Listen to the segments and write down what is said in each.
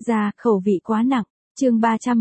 Ra, khẩu vị quá nặng. Chương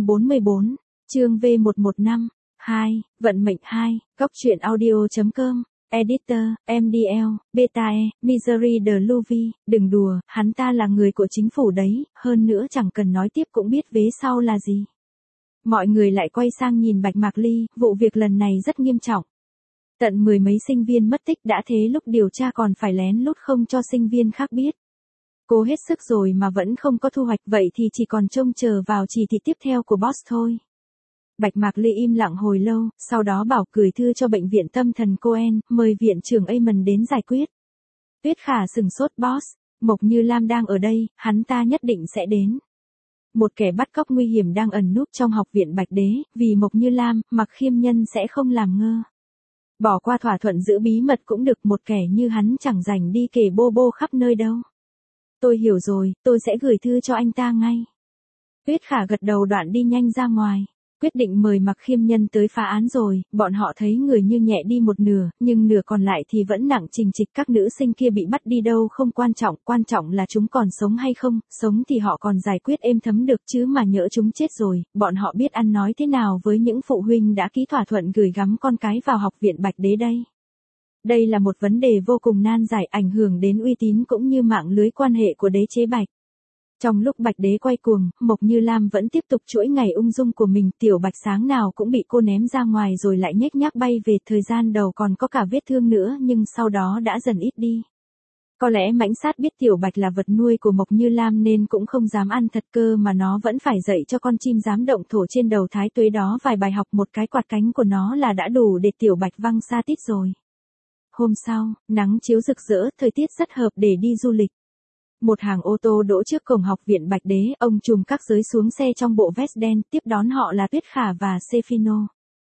344, chương V115, 2, vận mệnh 2, góc truyện audio.com, editor, MDL, Betae, Misery de Louvi, đừng đùa, hắn ta là người của chính phủ đấy, hơn nữa chẳng cần nói tiếp cũng biết vế sau là gì. Mọi người lại quay sang nhìn Bạch Mạc Ly, vụ việc lần này rất nghiêm trọng. Tận mười mấy sinh viên mất tích đã thế lúc điều tra còn phải lén lút không cho sinh viên khác biết. Cố hết sức rồi mà vẫn không có thu hoạch, vậy thì chỉ còn trông chờ vào chỉ thị tiếp theo của boss thôi. Bạch Mạc Ly im lặng hồi lâu, sau đó bảo gửi thư cho bệnh viện tâm thần Cohen, mời viện trưởng Amon đến giải quyết. Tuyết Khả sừng sốt boss, Mộc Như Lam đang ở đây, hắn ta nhất định sẽ đến. Một kẻ bắt cóc nguy hiểm đang ẩn núp trong học viện Bạch Đế, vì Mộc Như Lam, Mặc Khiêm Nhân sẽ không làm ngơ. Bỏ qua thỏa thuận giữ bí mật cũng được, một kẻ như hắn chẳng rảnh đi kể bô bô khắp nơi đâu. Tôi hiểu rồi, tôi sẽ gửi thư cho anh ta ngay. Tuyết Khả gật đầu đoạn đi nhanh ra ngoài. Quyết định mời Mặc Khiêm Nhân tới phá án rồi, bọn họ thấy người như nhẹ đi một nửa, nhưng nửa còn lại thì vẫn nặng trình trịch. Các nữ sinh kia bị bắt đi đâu không quan trọng là chúng còn sống hay không, sống thì họ còn giải quyết êm thấm được chứ mà nhỡ chúng chết rồi, bọn họ biết ăn nói thế nào với những phụ huynh đã ký thỏa thuận gửi gắm con cái vào học viện Bạch Đế đây. Đây là một vấn đề vô cùng nan giải, ảnh hưởng đến uy tín cũng như mạng lưới quan hệ của đế chế Bạch. Trong lúc Bạch Đế quay cuồng, Mộc Như Lam vẫn tiếp tục chuỗi ngày ung dung của mình, Tiểu Bạch sáng nào cũng bị cô ném ra ngoài rồi lại nhếch nhác bay về, thời gian đầu còn có cả vết thương nữa nhưng sau đó đã dần ít đi. Có lẽ mãnh sát biết Tiểu Bạch là vật nuôi của Mộc Như Lam nên cũng không dám ăn thật, cơ mà nó vẫn phải dạy cho con chim dám động thổ trên đầu Thái Tuế đó vài bài học, một cái quạt cánh của nó là đã đủ để Tiểu Bạch văng xa tít rồi. Hôm sau, nắng chiếu rực rỡ, thời tiết rất hợp để đi du lịch. Một hàng ô tô đỗ trước cổng học viện Bạch Đế, ông trùm các giới xuống xe trong bộ vest đen, tiếp đón họ là Tuyết Khả và Sefino.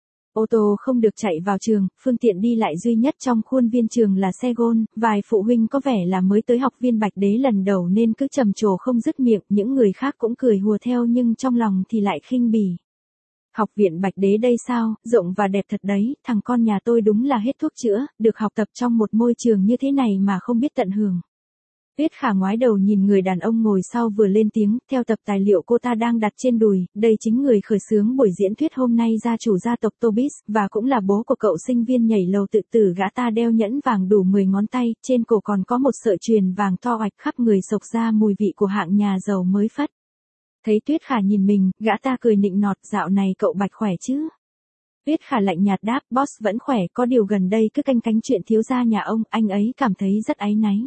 Ô tô không được chạy vào trường, phương tiện đi lại duy nhất trong khuôn viên trường là xe gôn, vài phụ huynh có vẻ là mới tới học viên Bạch Đế lần đầu nên cứ trầm trồ không dứt miệng, những người khác cũng cười hùa theo nhưng trong lòng thì lại khinh bỉ. Học viện Bạch Đế đây sao, rộng và đẹp thật đấy, thằng con nhà tôi đúng là hết thuốc chữa, được học tập trong một môi trường như thế này mà không biết tận hưởng. Tuyết Khả ngoái đầu nhìn người đàn ông ngồi sau vừa lên tiếng, theo tập tài liệu cô ta đang đặt trên đùi, đây chính người khởi xướng buổi diễn thuyết hôm nay, gia chủ gia tộc Tobis, và cũng là bố của cậu sinh viên nhảy lầu tự tử. Gã ta đeo nhẫn vàng đủ 10 ngón tay, trên cổ còn có một sợi chuyền vàng to oạch, khắp người xộc ra mùi vị của hạng nhà giàu mới phất. Thấy Tuyết Khả nhìn mình, gã ta cười nịnh nọt, dạo này cậu Bạch khỏe chứ? Tuyết Khả lạnh nhạt đáp, boss vẫn khỏe, có điều gần đây cứ canh cánh chuyện thiếu gia nhà ông, anh ấy cảm thấy rất áy náy.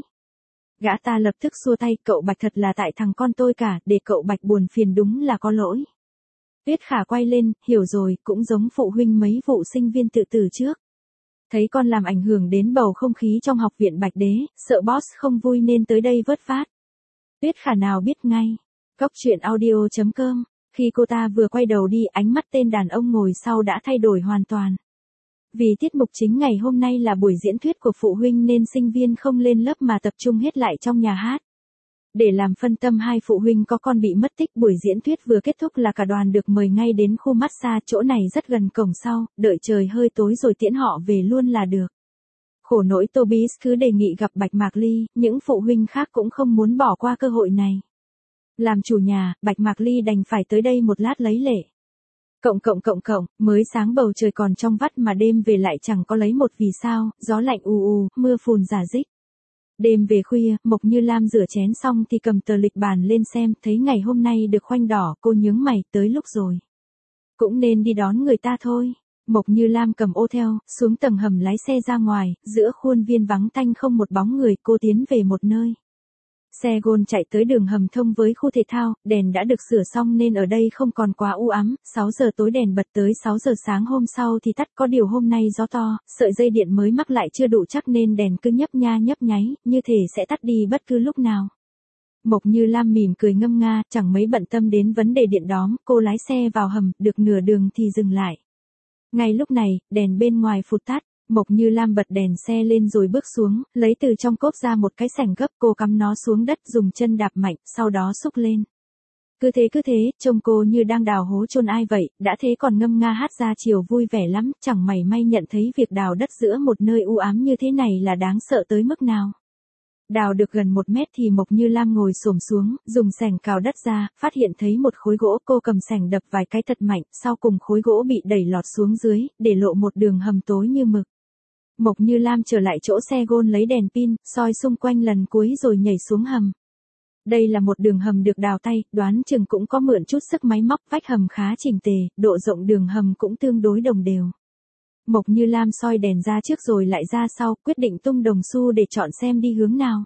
Gã ta lập tức xua tay, cậu Bạch thật là tại thằng con tôi cả, để cậu Bạch buồn phiền đúng là có lỗi. Tuyết Khả quay lên, hiểu rồi, cũng giống phụ huynh mấy vụ sinh viên tự tử trước. Thấy con làm ảnh hưởng đến bầu không khí trong học viện Bạch Đế, sợ boss không vui nên tới đây vớt vát. Tuyết Khả nào biết ngay. Góc truyện audio.com, khi cô ta vừa quay đầu đi, ánh mắt tên đàn ông ngồi sau đã thay đổi hoàn toàn. Vì tiết mục chính ngày hôm nay là buổi diễn thuyết của phụ huynh nên sinh viên không lên lớp mà tập trung hết lại trong nhà hát. Để làm phân tâm hai phụ huynh có con bị mất tích, buổi diễn thuyết vừa kết thúc là cả đoàn được mời ngay đến khu massage, chỗ này rất gần cổng sau, đợi trời hơi tối rồi tiễn họ về luôn là được. Khổ nỗi Tobias cứ đề nghị gặp Bạch Mạc Ly, những phụ huynh khác cũng không muốn bỏ qua cơ hội này. Làm chủ nhà, Bạch Mạc Ly đành phải tới đây một lát lấy lệ. Mới sáng bầu trời còn trong vắt mà đêm về lại chẳng có lấy một vì sao, gió lạnh mưa phùn rả rích. Đêm về khuya, Mộc Như Lam rửa chén xong thì cầm tờ lịch bàn lên xem, thấy ngày hôm nay được khoanh đỏ, cô nhướng mày, tới lúc rồi. Cũng nên đi đón người ta thôi. Mộc Như Lam cầm ô theo, xuống tầng hầm lái xe ra ngoài, giữa khuôn viên vắng tanh không một bóng người, cô tiến về một nơi. Xe gôn chạy tới đường hầm thông với khu thể thao, đèn đã được sửa xong nên ở đây không còn quá u ám, 6 giờ tối đèn bật tới 6 giờ sáng hôm sau thì tắt, có điều hôm nay gió to, sợi dây điện mới mắc lại chưa đủ chắc nên đèn cứ nhấp nháy, như thể sẽ tắt đi bất cứ lúc nào. Mộc Như Lam mỉm cười ngâm nga, chẳng mấy bận tâm đến vấn đề điện đóm, cô lái xe vào hầm, được nửa đường thì dừng lại. Ngay lúc này, đèn bên ngoài phụt tắt. Mộc Như Lam bật đèn xe lên rồi bước xuống, lấy từ trong cốp ra một cái sẻng gấp, cô cắm nó xuống đất dùng chân đạp mạnh, sau đó xúc lên. Cứ thế, trông cô như đang đào hố chôn ai vậy, đã thế còn ngâm nga hát ra chiều vui vẻ lắm, chẳng mảy may nhận thấy việc đào đất giữa một nơi u ám như thế này là đáng sợ tới mức nào. Đào được gần 1 mét thì Mộc Như Lam ngồi xổm xuống, dùng xẻng cào đất ra, phát hiện thấy một khối gỗ, cô cầm xẻng đập vài cái thật mạnh, sau cùng khối gỗ bị đẩy lọt xuống dưới, để lộ một đường hầm tối như mực. Mộc Như Lam trở lại chỗ xe gôn lấy đèn pin, soi xung quanh lần cuối rồi nhảy xuống hầm. Đây là một đường hầm được đào tay, đoán chừng cũng có mượn chút sức máy móc, vách hầm khá chỉnh tề, độ rộng đường hầm cũng tương đối đồng đều. Mộc Như Lam soi đèn ra trước rồi lại ra sau, quyết định tung đồng xu để chọn xem đi hướng nào.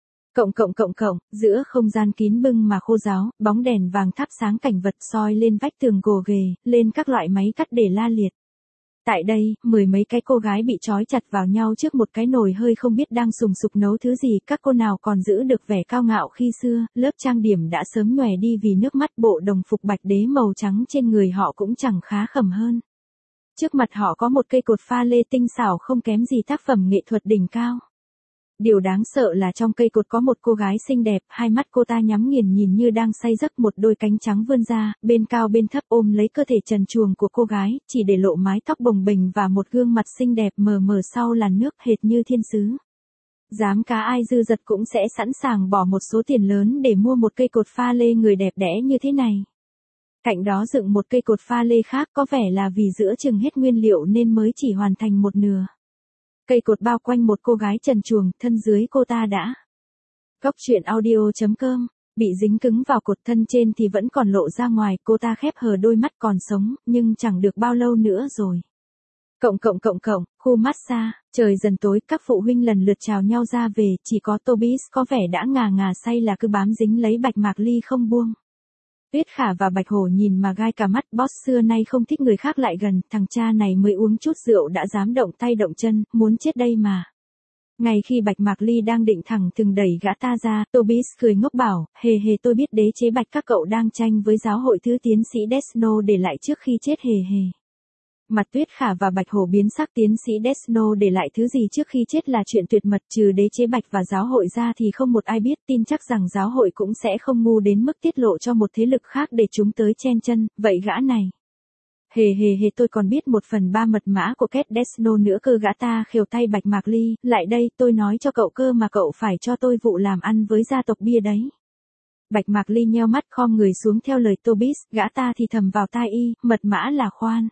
Giữa không gian kín bưng mà khô ráo, bóng đèn vàng thắp sáng cảnh vật soi lên vách tường gồ ghề, lên các loại máy cắt để la liệt. Tại đây, 10 mấy cái cô gái bị trói chặt vào nhau trước một cái nồi hơi không biết đang sùng sục nấu thứ gì, các cô nào còn giữ được vẻ cao ngạo khi xưa, lớp trang điểm đã sớm nhòe đi vì nước mắt, bộ đồng phục bạch đế màu trắng trên người họ cũng chẳng khá khẩm hơn. Trước mặt họ có một cây cột pha lê tinh xảo không kém gì tác phẩm nghệ thuật đỉnh cao. Điều đáng sợ là trong cây cột có một cô gái xinh đẹp, hai mắt cô ta nhắm nghiền nhìn như đang say giấc, một đôi cánh trắng vươn ra, bên cao bên thấp ôm lấy cơ thể trần truồng của cô gái, chỉ để lộ mái tóc bồng bềnh và một gương mặt xinh đẹp mờ mờ sau làn nước hệt như thiên sứ. Dám cá ai dư dật cũng sẽ sẵn sàng bỏ một số tiền lớn để mua một cây cột pha lê người đẹp đẽ như thế này. Cạnh đó dựng một cây cột pha lê khác, có vẻ là vì giữa chừng hết nguyên liệu nên mới chỉ hoàn thành một nửa. Cây cột bao quanh một cô gái trần truồng, thân dưới cô ta đã. Góc truyện audio.com, bị dính cứng vào cột, thân trên thì vẫn còn lộ ra ngoài, cô ta khép hờ đôi mắt, còn sống, nhưng chẳng được bao lâu nữa rồi. Khu massage, trời dần tối, các phụ huynh lần lượt chào nhau ra về, chỉ có Tobias có vẻ đã ngà ngà say là cứ bám dính lấy Bạch Mạc Ly không buông. Tuyết Khả và Bạch Hổ nhìn mà gai cả mắt, boss xưa nay không thích người khác lại gần, thằng cha này mới uống chút rượu đã dám động tay động chân, muốn chết đây mà. Ngay khi Bạch Mạc Ly đang định thẳng thừng đẩy gã ta ra, Tobias cười ngốc bảo, hề tôi biết đế chế Bạch các cậu đang tranh với giáo hội thứ tiến sĩ Desno để lại trước khi chết hề. Mặt Tuyết Khả và Bạch Hổ biến sắc, tiến sĩ Desno để lại thứ gì trước khi chết là chuyện tuyệt mật, trừ đế chế Bạch và giáo hội ra thì không một ai biết, tin chắc rằng giáo hội cũng sẽ không ngu đến mức tiết lộ cho một thế lực khác để chúng tới chen chân, vậy gã này. Hề tôi còn biết 1/3 mật mã của Kate Desno nữa cơ, gã ta khều tay Bạch Mạc Ly, lại đây, tôi nói cho cậu cơ mà cậu phải cho tôi vụ làm ăn với gia tộc bia đấy. Bạch Mạc Ly nheo mắt khom người xuống theo lời Tobias, gã ta thì thầm vào tai y, mật mã là khoan.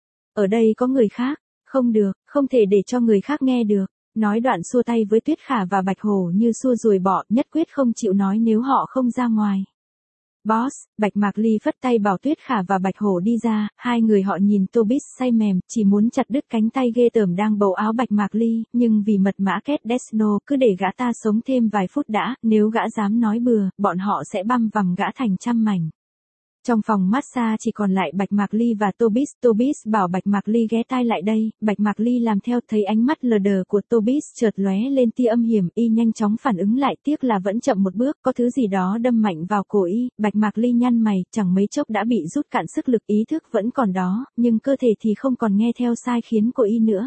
Ở đây có người khác, không được, không thể để cho người khác nghe được. Nói đoạn xua tay với Tuyết Khả và Bạch Hổ như xua ruồi bọ, nhất quyết không chịu nói nếu họ không ra ngoài. Boss, Bạch Mạc Ly phất tay bảo Tuyết Khả và Bạch Hổ đi ra, hai người họ nhìn Tobias say mềm, chỉ muốn chặt đứt cánh tay ghê tởm đang bầu áo Bạch Mạc Ly, nhưng vì mật mã Kate Desno, cứ để gã ta sống thêm vài phút đã, nếu gã dám nói bừa, bọn họ sẽ băm vằm gã thành trăm mảnh. Trong phòng massage chỉ còn lại Bạch Mạc Ly và Tobias bảo Bạch Mạc Ly ghé tai lại đây, Bạch Mạc Ly làm theo, thấy ánh mắt lờ đờ của Tobias chợt lóe lên tia âm hiểm, y nhanh chóng phản ứng lại, tiếc là vẫn chậm một bước, có thứ gì đó đâm mạnh vào cổ y, Bạch Mạc Ly nhăn mày, chẳng mấy chốc đã bị rút cạn sức lực, ý thức vẫn còn đó, nhưng cơ thể thì không còn nghe theo sai khiến của y nữa.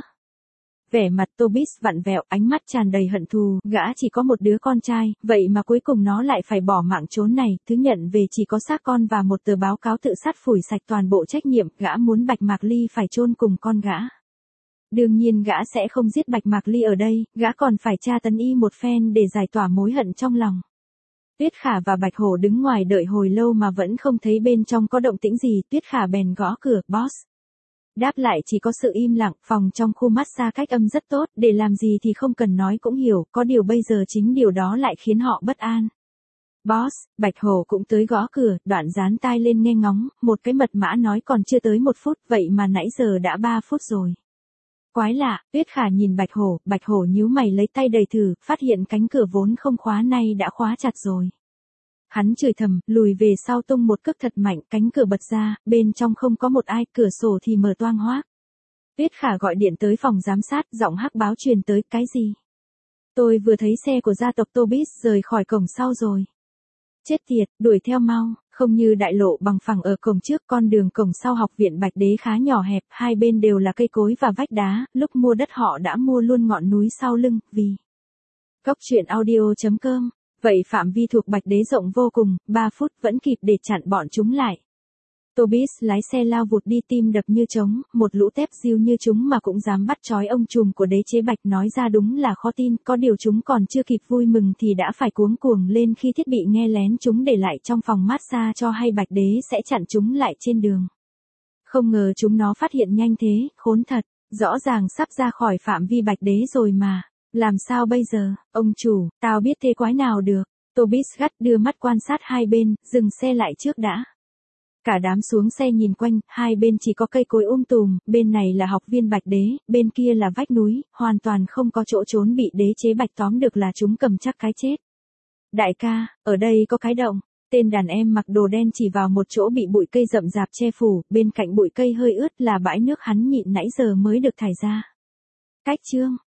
Vẻ mặt Tobias vặn vẹo, ánh mắt tràn đầy hận thù, gã chỉ có một đứa con trai, vậy mà cuối cùng nó lại phải bỏ mạng trốn này, thứ nhận về chỉ có xác con và một tờ báo cáo tự sát phủi sạch toàn bộ trách nhiệm, gã muốn Bạch Mạc Ly phải chôn cùng con gã. Đương nhiên gã sẽ không giết Bạch Mạc Ly ở đây, gã còn phải tra tấn y một phen để giải tỏa mối hận trong lòng. Tuyết Khả và Bạch Hổ đứng ngoài đợi hồi lâu mà vẫn không thấy bên trong có động tĩnh gì, Tuyết Khả bèn gõ cửa, boss. Đáp lại chỉ có sự im lặng, phòng trong khu massage cách âm rất tốt, để làm gì thì không cần nói cũng hiểu, có điều bây giờ chính điều đó lại khiến họ bất an. Boss, Bạch Hổ cũng tới gõ cửa, đoạn dán tai lên nghe ngóng, một cái mật mã nói còn chưa tới 1 phút, vậy mà nãy giờ đã 3 phút rồi. Quái lạ, Tuyết Khả nhìn Bạch Hổ nhíu mày lấy tay đẩy thử, phát hiện cánh cửa vốn không khóa nay đã khóa chặt rồi. Hắn chửi thầm, lùi về sau tung một cước thật mạnh, cánh cửa bật ra, bên trong không có một ai, cửa sổ thì mở toang hoác. Tuyết Khả gọi điện tới phòng giám sát, giọng hắc báo truyền tới, cái gì? Tôi vừa thấy xe của gia tộc Tobias rời khỏi cổng sau rồi. Chết tiệt, đuổi theo mau, không như đại lộ bằng phẳng ở cổng trước, con đường cổng sau học viện Bạch Đế khá nhỏ hẹp, hai bên đều là cây cối và vách đá, lúc mua đất họ đã mua luôn ngọn núi sau lưng, vì. Góc truyện audio.com. Vậy phạm vi thuộc Bạch Đế rộng vô cùng, 3 phút vẫn kịp để chặn bọn chúng lại. Tobias lái xe lao vụt đi tim đập như trống, một lũ tép diêu như chúng mà cũng dám bắt trói ông trùm của đế chế Bạch, nói ra đúng là khó tin, có điều chúng còn chưa kịp vui mừng thì đã phải cuống cuồng lên khi thiết bị nghe lén chúng để lại trong phòng massage cho hay Bạch đế sẽ chặn chúng lại trên đường. Không ngờ chúng nó phát hiện nhanh thế, khốn thật, rõ ràng sắp ra khỏi phạm vi Bạch đế rồi mà. Làm sao bây giờ, ông chủ, tao biết thế quái nào được. Tobias gắt đưa mắt quan sát hai bên, dừng xe lại trước đã. Cả đám xuống xe nhìn quanh, hai bên chỉ có cây cối tùm, bên này là học viên Bạch đế, bên kia là vách núi, hoàn toàn không có chỗ trốn, bị đế chế Bạch tóm được là chúng cầm chắc cái chết. Đại ca, ở đây có cái động. Tên đàn em mặc đồ đen chỉ vào một chỗ bị bụi cây rậm rạp che phủ, bên cạnh bụi cây hơi ướt là bãi nước hắn nhịn nãy giờ mới được thải ra. Cách chương